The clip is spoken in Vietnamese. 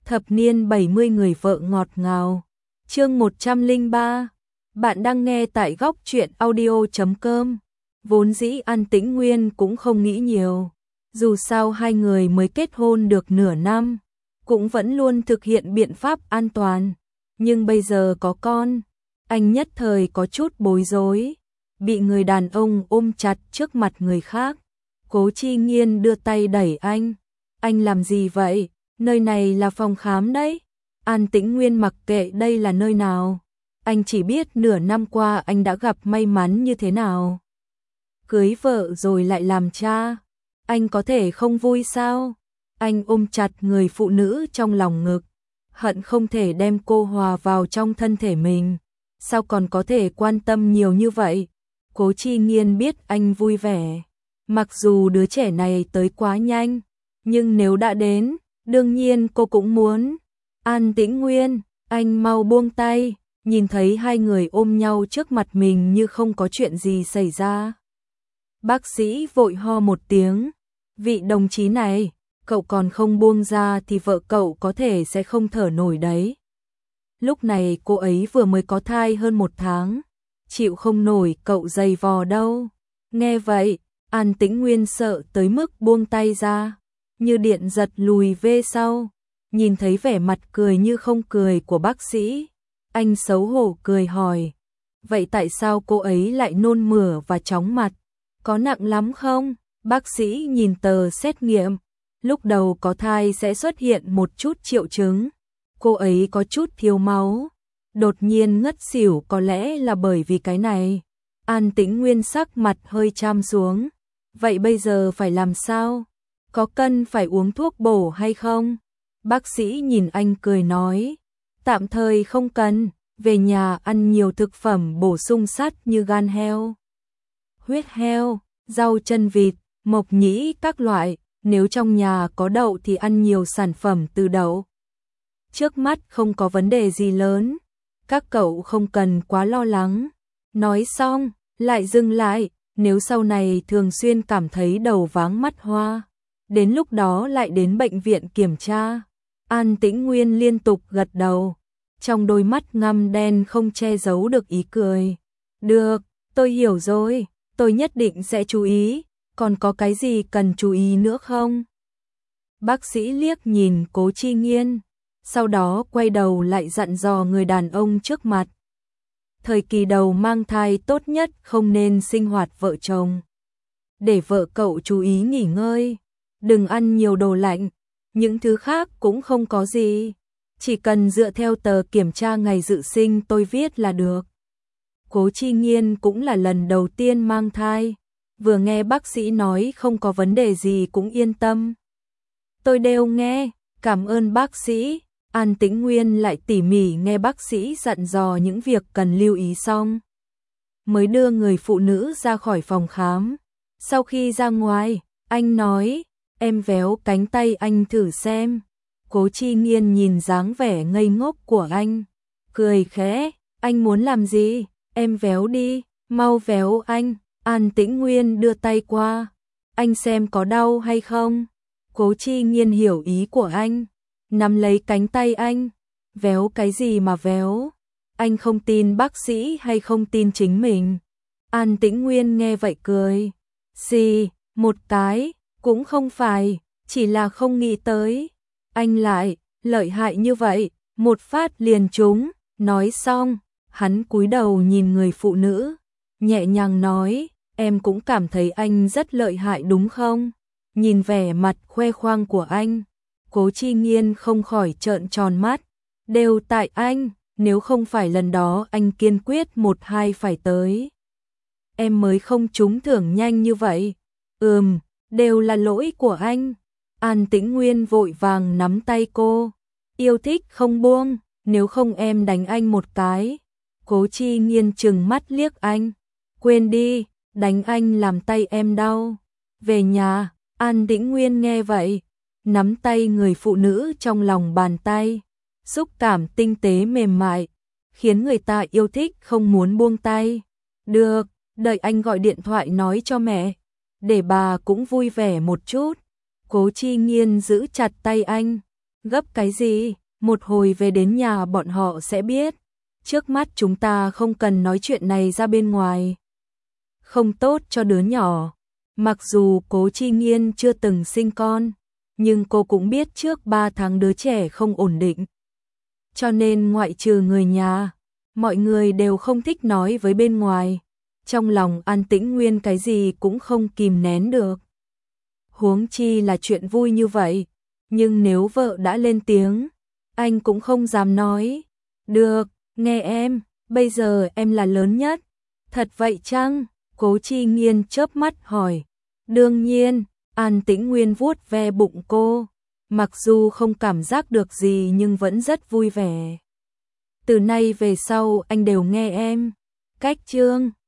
Thập niên 70 người vợ ngọt ngào. Chương 103. Bạn đang nghe tại góc truyện audio.com. Vốn dĩ An Tĩnh Nguyên cũng không nghĩ nhiều. Dù sao hai người mới kết hôn được nửa năm, cũng vẫn luôn thực hiện biện pháp an toàn. Nhưng bây giờ có con, anh nhất thời có chút bối rối. Bị người đàn ông ôm chặt trước mặt người khác. Cố Chi Nghiên đưa tay đẩy anh. Anh làm gì vậy? Nơi này là phòng khám đấy. An Tĩnh Nguyên mặc kệ đây là nơi nào. Anh chỉ biết nửa năm qua anh đã gặp may mắn như thế nào. Cưới vợ rồi lại làm cha. Anh có thể không vui sao? Anh ôm chặt người phụ nữ trong lòng ngực. Hận không thể đem cô hòa vào trong thân thể mình. Sao còn có thể quan tâm nhiều như vậy? Cố Chi Nghiên biết anh vui vẻ. Mặc dù đứa trẻ này tới quá nhanh, nhưng nếu đã đến, đương nhiên cô cũng muốn. An Tĩnh Nguyên, anh mau buông tay. Nhìn thấy hai người ôm nhau trước mặt mình như không có chuyện gì xảy ra. Bác sĩ vội ho một tiếng. Vị đồng chí này, cậu còn không buông ra thì vợ cậu có thể sẽ không thở nổi đấy. Lúc này cô ấy vừa mới có thai hơn 1 tháng. Chịu không nổi cậu giày vò đâu. Nghe vậy, An Tĩnh Nguyên sợ tới mức buông tay ra. Như điện giật lùi về sau. Nhìn thấy vẻ mặt cười như không cười của bác sĩ. Anh xấu hổ cười hỏi. Vậy tại sao cô ấy lại nôn mửa và chóng mặt? Có nặng lắm không? Bác sĩ nhìn tờ xét nghiệm. Lúc đầu có thai sẽ xuất hiện một chút triệu chứng. Cô ấy có chút thiếu máu. Đột nhiên ngất xỉu có lẽ là bởi vì cái này. An Tĩnh Nguyên sắc mặt hơi cham xuống. Vậy bây giờ phải làm sao? Có cần phải uống thuốc bổ hay không? Bác sĩ nhìn anh cười nói. Tạm thời không cần, về nhà ăn nhiều thực phẩm bổ sung sắt như gan heo, huyết heo, rau chân vịt, mộc nhĩ các loại, nếu trong nhà có đậu thì ăn nhiều sản phẩm từ đậu. Trước mắt không có vấn đề gì lớn, các cậu không cần quá lo lắng. Nói xong, lại dừng lại, nếu sau này thường xuyên cảm thấy đầu váng mắt hoa, đến lúc đó lại đến bệnh viện kiểm tra. An Tĩnh Nguyên liên tục gật đầu. Trong đôi mắt ngăm đen không che giấu được ý cười. Được, tôi hiểu rồi, tôi nhất định sẽ chú ý, còn có cái gì cần chú ý nữa không? Bác sĩ liếc nhìn Cố Chi Nghiên, sau đó quay đầu lại dặn dò người đàn ông trước mặt. Thời kỳ đầu mang thai tốt nhất không nên sinh hoạt vợ chồng. Để vợ cậu chú ý nghỉ ngơi, đừng ăn nhiều đồ lạnh, những thứ khác cũng không có gì. Chỉ cần dựa theo tờ kiểm tra ngày dự sinh tôi viết là được. Cố Chi Nghiên cũng là lần đầu tiên mang thai. Vừa nghe bác sĩ nói không có vấn đề gì cũng yên tâm. Tôi đều nghe, cảm ơn bác sĩ. An Tĩnh Nguyên lại tỉ mỉ nghe bác sĩ dặn dò những việc cần lưu ý xong. Mới đưa người phụ nữ ra khỏi phòng khám. Sau khi ra ngoài, anh nói, em véo cánh tay anh thử xem. Cố Chi Nghiên nhìn dáng vẻ ngây ngốc của anh, cười khẽ, anh muốn làm gì? Em véo đi, mau véo anh. An Tĩnh Nguyên đưa tay qua, anh xem có đau hay không? Cố Chi Nghiên hiểu ý của anh, nắm lấy cánh tay anh, véo cái gì mà véo? Anh không tin bác sĩ hay không tin chính mình? An Tĩnh Nguyên nghe vậy cười, xì, một cái, cũng không phải, chỉ là không nghĩ tới. Anh lại, lợi hại như vậy, một phát liền trúng. Nói xong, hắn cúi đầu nhìn người phụ nữ, nhẹ nhàng nói, em cũng cảm thấy anh rất lợi hại đúng không? Nhìn vẻ mặt khoe khoang của anh, Cố Chi Nghiên không khỏi trợn tròn mắt. Đều tại anh, nếu không phải lần đó anh kiên quyết 1-2 phải tới, em mới không trúng thưởng nhanh như vậy. Đều là lỗi của anh. An Tĩnh Nguyên vội vàng nắm tay cô. Yêu thích không buông, nếu không em đánh anh một cái. Cố Chi Nghiên trừng mắt liếc anh. Quên đi, đánh anh làm tay em đau. Về nhà, An Tĩnh Nguyên nghe vậy, nắm tay người phụ nữ trong lòng bàn tay. Xúc cảm tinh tế mềm mại, khiến người ta yêu thích không muốn buông tay. Được, đợi anh gọi điện thoại nói cho mẹ, để bà cũng vui vẻ một chút. Cố Chi Nghiên giữ chặt tay anh, Gấp cái gì, một hồi về đến nhà bọn họ sẽ biết. Trước mắt chúng ta không cần nói chuyện này ra bên ngoài. Không tốt cho đứa nhỏ. Mặc dù Cố Chi Nghiên chưa từng sinh con, nhưng cô cũng biết trước 3 tháng đứa trẻ không ổn định. Cho nên ngoại trừ người nhà, mọi người đều không thích nói với bên ngoài. Trong lòng An Tĩnh Nguyên cái gì cũng không kìm nén được. Huống chi là chuyện vui như vậy, nhưng nếu vợ đã lên tiếng, anh cũng không dám nói. Được, nghe em, bây giờ em là lớn nhất. Thật vậy chăng? Cố Chi Nghiên chớp mắt hỏi. Đương nhiên, An Tĩnh Nguyên vuốt ve bụng cô, mặc dù không cảm giác được gì nhưng vẫn rất vui vẻ. Từ nay về sau anh đều nghe em. Cách chương